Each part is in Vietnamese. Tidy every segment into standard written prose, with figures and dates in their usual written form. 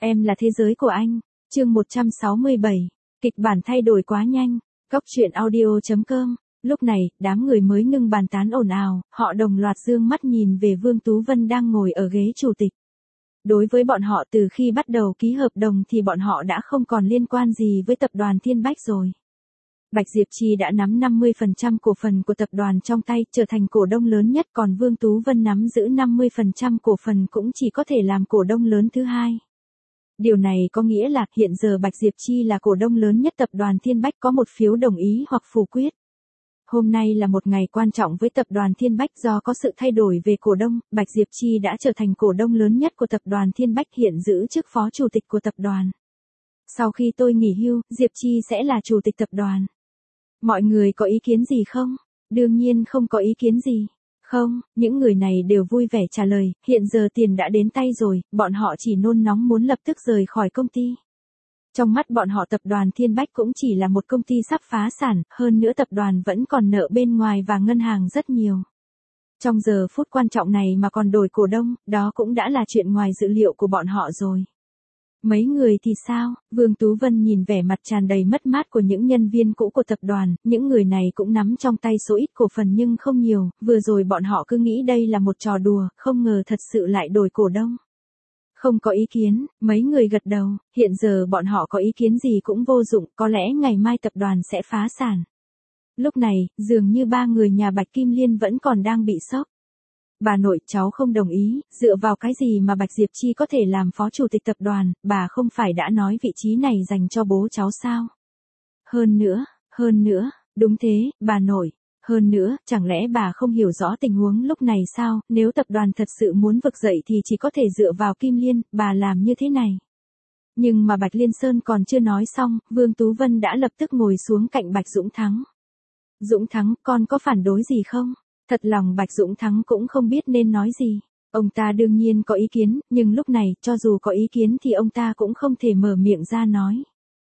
Em là thế giới của anh. Chương 167. Kịch bản thay đổi quá nhanh. Cóc truyện audio.com. Lúc này, đám người mới ngưng bàn tán ồn ào, họ đồng loạt dương mắt nhìn về Vương Tú Vân đang ngồi ở ghế chủ tịch. Đối với bọn họ từ khi bắt đầu ký hợp đồng thì bọn họ đã không còn liên quan gì với tập đoàn Thiên Bách rồi. Bạch Diệp Chi đã nắm 50% cổ phần của tập đoàn trong tay, trở thành cổ đông lớn nhất, còn Vương Tú Vân nắm giữ 50% cổ phần cũng chỉ có thể làm cổ đông lớn thứ hai. Điều này có nghĩa là hiện giờ Bạch Diệp Chi là cổ đông lớn nhất tập đoàn Thiên Bách, có một phiếu đồng ý hoặc phủ quyết. Hôm nay là một ngày quan trọng với tập đoàn Thiên Bách do có sự thay đổi về cổ đông, Bạch Diệp Chi đã trở thành cổ đông lớn nhất của tập đoàn Thiên Bách, hiện giữ chức phó chủ tịch của tập đoàn. Sau khi tôi nghỉ hưu, Diệp Chi sẽ là chủ tịch tập đoàn. Mọi người có ý kiến gì không? Đương nhiên không có ý kiến gì. Không, những người này đều vui vẻ trả lời, hiện giờ tiền đã đến tay rồi, bọn họ chỉ nôn nóng muốn lập tức rời khỏi công ty. Trong mắt bọn họ tập đoàn Thiên Bách cũng chỉ là một công ty sắp phá sản, hơn nữa tập đoàn vẫn còn nợ bên ngoài và ngân hàng rất nhiều. Trong giờ phút quan trọng này mà còn đổi cổ đông, đó cũng đã là chuyện ngoài dự liệu của bọn họ rồi. Mấy người thì sao? Vương Tú Vân nhìn vẻ mặt tràn đầy mất mát của những nhân viên cũ của tập đoàn, những người này cũng nắm trong tay số ít cổ phần nhưng không nhiều, vừa rồi bọn họ cứ nghĩ đây là một trò đùa, không ngờ thật sự lại đổi cổ đông. Không có ý kiến, mấy người gật đầu, hiện giờ bọn họ có ý kiến gì cũng vô dụng, có lẽ ngày mai tập đoàn sẽ phá sản. Lúc này, dường như ba người nhà Bạch Kim Liên vẫn còn đang bị sốc. Bà nội, cháu không đồng ý, dựa vào cái gì mà Bạch Diệp Chi có thể làm phó chủ tịch tập đoàn, bà không phải đã nói vị trí này dành cho bố cháu sao? Hơn nữa, đúng thế, bà nội. Hơn nữa, chẳng lẽ bà không hiểu rõ tình huống lúc này sao, nếu tập đoàn thật sự muốn vực dậy thì chỉ có thể dựa vào Kim Liên, bà làm như thế này. Nhưng mà Bạch Liên Sơn còn chưa nói xong, Vương Tú Vân đã lập tức ngồi xuống cạnh Bạch Dũng Thắng. Dũng Thắng, con có phản đối gì không? Thật lòng Bạch Dũng Thắng cũng không biết nên nói gì. Ông ta đương nhiên có ý kiến, nhưng lúc này, cho dù có ý kiến thì ông ta cũng không thể mở miệng ra nói.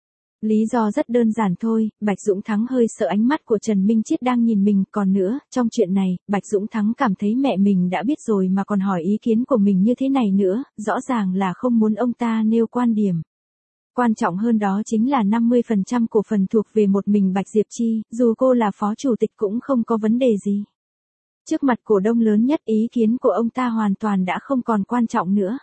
Lý do rất đơn giản thôi, Bạch Dũng Thắng hơi sợ ánh mắt của Trần Minh Chiết đang nhìn mình, còn nữa, trong chuyện này, Bạch Dũng Thắng cảm thấy mẹ mình đã biết rồi mà còn hỏi ý kiến của mình như thế này nữa, rõ ràng là không muốn ông ta nêu quan điểm. Quan trọng hơn đó chính là 50% cổ phần thuộc về một mình Bạch Diệp Chi, dù cô là phó chủ tịch cũng không có vấn đề gì. Trước mặt cổ đông lớn nhất, ý kiến của ông ta hoàn toàn đã không còn quan trọng nữa.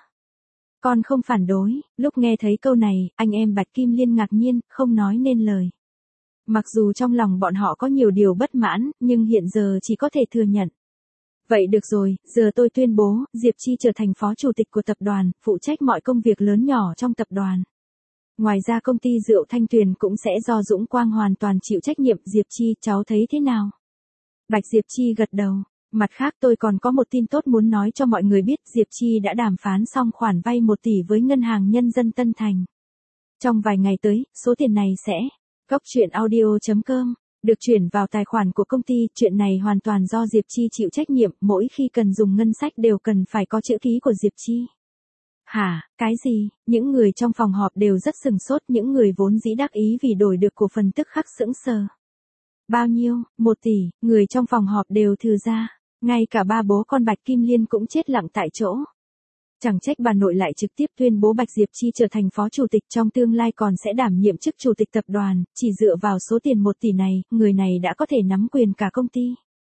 Con không phản đối. Lúc nghe thấy câu này, anh em Bạch Kim Liên ngạc nhiên, không nói nên lời. Mặc dù trong lòng bọn họ có nhiều điều bất mãn, nhưng hiện giờ chỉ có thể thừa nhận. Vậy được rồi, giờ tôi tuyên bố, Diệp Chi trở thành phó chủ tịch của tập đoàn, phụ trách mọi công việc lớn nhỏ trong tập đoàn. Ngoài ra công ty rượu Thanh Tuyền cũng sẽ do Dũng Quang hoàn toàn chịu trách nhiệm. Diệp Chi, cháu thấy thế nào? Bạch Diệp Chi gật đầu. Mặt khác tôi còn có một tin tốt muốn nói cho mọi người biết, Diệp Chi đã đàm phán xong khoản vay 1 tỷ với Ngân hàng Nhân dân Tân Thành. Trong vài ngày tới, số tiền này sẽ, cóc truyện audio.com, được chuyển vào tài khoản của công ty, chuyện này hoàn toàn do Diệp Chi chịu trách nhiệm, mỗi khi cần dùng ngân sách đều cần phải có chữ ký của Diệp Chi. Hả, cái gì? Những người trong phòng họp đều rất sừng sốt, những người vốn dĩ đắc ý vì đổi được cổ phần tức khắc sững sờ. Bao nhiêu? 1 tỷ, người trong phòng họp đều thừ ra. Ngay cả ba bố con Bạch Kim Liên cũng chết lặng tại chỗ. Chẳng trách bà nội lại trực tiếp tuyên bố Bạch Diệp Chi trở thành phó chủ tịch, trong tương lai còn sẽ đảm nhiệm chức chủ tịch tập đoàn, chỉ dựa vào số tiền 1 tỷ này, người này đã có thể nắm quyền cả công ty.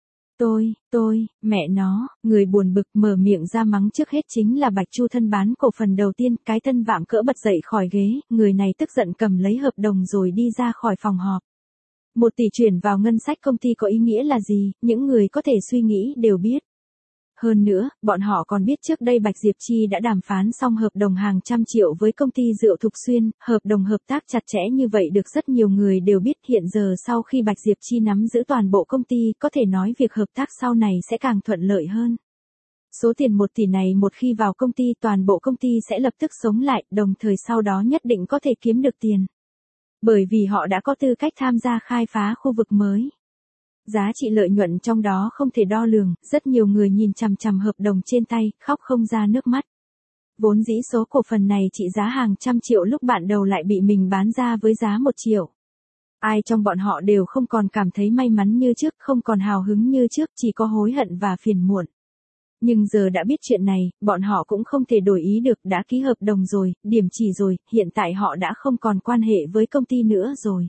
Mẹ nó, người buồn bực mở miệng ra mắng trước hết chính là Bạch Chu Thân bán cổ phần đầu tiên, cái thân vạm cỡ bật dậy khỏi ghế, người này tức giận cầm lấy hợp đồng rồi đi ra khỏi phòng họp. 1 tỷ chuyển vào ngân sách công ty có ý nghĩa là gì, những người có thể suy nghĩ đều biết. Hơn nữa, bọn họ còn biết trước đây Bạch Diệp Chi đã đàm phán xong hợp đồng hàng trăm triệu với công ty rượu Thục Xuyên, hợp đồng hợp tác chặt chẽ như vậy được rất nhiều người đều biết. Hiện giờ sau khi Bạch Diệp Chi nắm giữ toàn bộ công ty, có thể nói việc hợp tác sau này sẽ càng thuận lợi hơn. Số tiền 1 tỷ này một khi vào công ty, toàn bộ công ty sẽ lập tức sống lại, đồng thời sau đó nhất định có thể kiếm được tiền. Bởi vì họ đã có tư cách tham gia khai phá khu vực mới. Giá trị lợi nhuận trong đó không thể đo lường, rất nhiều người nhìn chằm chằm hợp đồng trên tay, khóc không ra nước mắt. Vốn dĩ số cổ phần này trị giá hàng trăm triệu, lúc bạn đầu lại bị mình bán ra với giá 1 triệu. Ai trong bọn họ đều không còn cảm thấy may mắn như trước, không còn hào hứng như trước, chỉ có hối hận và phiền muộn. Nhưng giờ đã biết chuyện này, bọn họ cũng không thể đổi ý được, đã ký hợp đồng rồi, điểm chỉ rồi, hiện tại họ đã không còn quan hệ với công ty nữa rồi.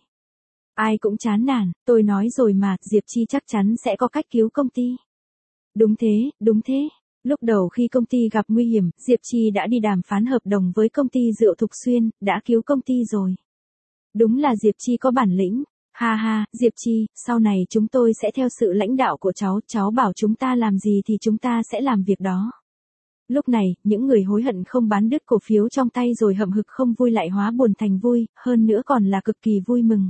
Ai cũng chán nản, tôi nói rồi mà, Diệp Chi chắc chắn sẽ có cách cứu công ty. Đúng thế, đúng thế. Lúc đầu khi công ty gặp nguy hiểm, Diệp Chi đã đi đàm phán hợp đồng với công ty rượu Thục Xuyên, đã cứu công ty rồi. Đúng là Diệp Chi có bản lĩnh. Ha ha, Diệp Chi, sau này chúng tôi sẽ theo sự lãnh đạo của cháu bảo chúng ta làm gì thì chúng ta sẽ làm việc đó. Lúc này, những người hối hận không bán đứt cổ phiếu trong tay rồi hậm hực không vui lại hóa buồn thành vui, hơn nữa còn là cực kỳ vui mừng.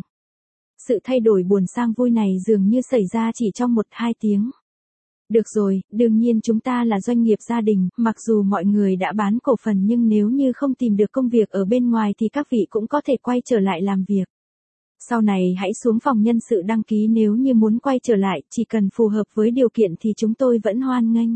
Sự thay đổi buồn sang vui này dường như xảy ra chỉ trong 1-2 tiếng. Được rồi, đương nhiên chúng ta là doanh nghiệp gia đình, mặc dù mọi người đã bán cổ phần nhưng nếu như không tìm được công việc ở bên ngoài thì các vị cũng có thể quay trở lại làm việc. Sau này hãy xuống phòng nhân sự đăng ký nếu như muốn quay trở lại, chỉ cần phù hợp với điều kiện thì chúng tôi vẫn hoan nghênh.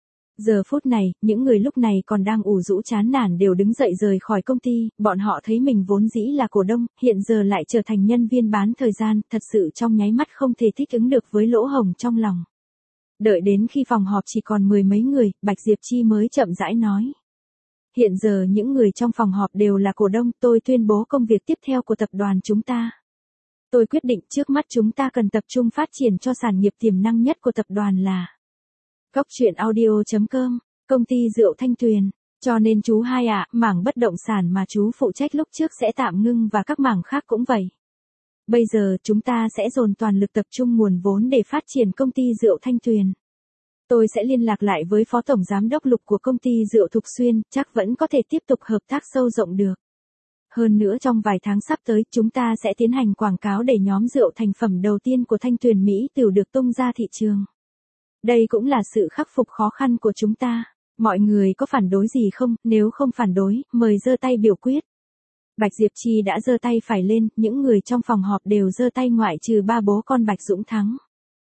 Giờ phút này, những người lúc này còn đang ủ rũ chán nản đều đứng dậy rời khỏi công ty, bọn họ thấy mình vốn dĩ là cổ đông, hiện giờ lại trở thành nhân viên bán thời gian, thật sự trong nháy mắt không thể thích ứng được với lỗ hổng trong lòng. Đợi đến khi phòng họp chỉ còn 10 mấy người, Bạch Diệp Chi mới chậm rãi nói. Hiện giờ những người trong phòng họp đều là cổ đông, tôi tuyên bố công việc tiếp theo của tập đoàn chúng ta. Tôi quyết định trước mắt chúng ta cần tập trung phát triển cho sản nghiệp tiềm năng nhất của tập đoàn là Cóc truyện audio.com, công ty rượu Thanh Tuyền. Cho nên chú hai ạ, mảng bất động sản mà chú phụ trách lúc trước sẽ tạm ngưng và các mảng khác cũng vậy. Bây giờ chúng ta sẽ dồn toàn lực tập trung nguồn vốn để phát triển công ty rượu Thanh Tuyền. Tôi sẽ liên lạc lại với Phó Tổng Giám đốc Lục của công ty rượu Thục Xuyên, chắc vẫn có thể tiếp tục hợp tác sâu rộng được. Hơn nữa trong vài tháng sắp tới, chúng ta sẽ tiến hành quảng cáo để nhóm rượu thành phẩm đầu tiên của Thanh Tuyền Mỹ Tửu được tung ra thị trường. Đây cũng là sự khắc phục khó khăn của chúng ta. Mọi người có phản đối gì không? Nếu không phản đối, mời giơ tay biểu quyết. Bạch Diệp Chi đã giơ tay phải lên, những người trong phòng họp đều giơ tay ngoại trừ ba bố con Bạch Dũng Thắng.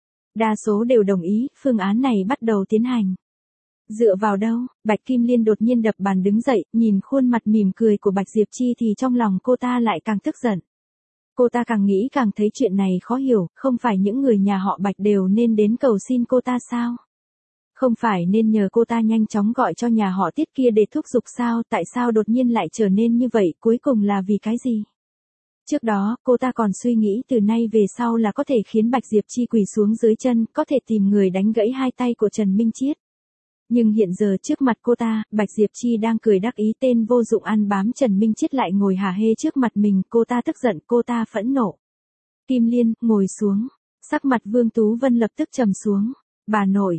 Đa số đều đồng ý, phương án này bắt đầu tiến hành. Dựa vào đâu? Bạch Kim Liên đột nhiên đập bàn đứng dậy, nhìn khuôn mặt mỉm cười của Bạch Diệp Chi thì trong lòng cô ta lại càng tức giận. Cô ta càng nghĩ càng thấy chuyện này khó hiểu, không phải những người nhà họ Bạch đều nên đến cầu xin cô ta sao? Không phải nên nhờ cô ta nhanh chóng gọi cho nhà họ Tiết kia để thúc giục sao, tại sao đột nhiên lại trở nên như vậy, cuối cùng là vì cái gì? Trước đó, cô ta còn suy nghĩ từ nay về sau là có thể khiến Bạch Diệp Chi quỳ xuống dưới chân, có thể tìm người đánh gãy hai tay của Trần Minh Chiết. Nhưng hiện giờ trước mặt cô ta, Bạch Diệp Chi đang cười đắc ý, tên vô dụng ăn bám Trần Minh Chiết lại ngồi hả hê trước mặt mình, cô ta tức giận, cô ta phẫn nộ. Kim Liên, ngồi xuống. Sắc mặt Vương Tú Vân lập tức trầm xuống. Bà nội,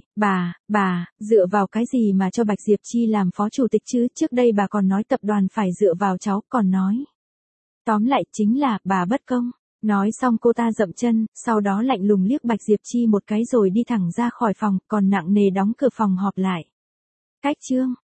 bà, dựa vào cái gì mà cho Bạch Diệp Chi làm phó chủ tịch chứ, trước đây bà còn nói tập đoàn phải dựa vào cháu, còn nói. Tóm lại chính là, bà bất công. Nói xong cô ta dậm chân, sau đó lạnh lùng liếc Bạch Diệp Chi một cái rồi đi thẳng ra khỏi phòng, còn nặng nề đóng cửa phòng họp lại. Cách chương.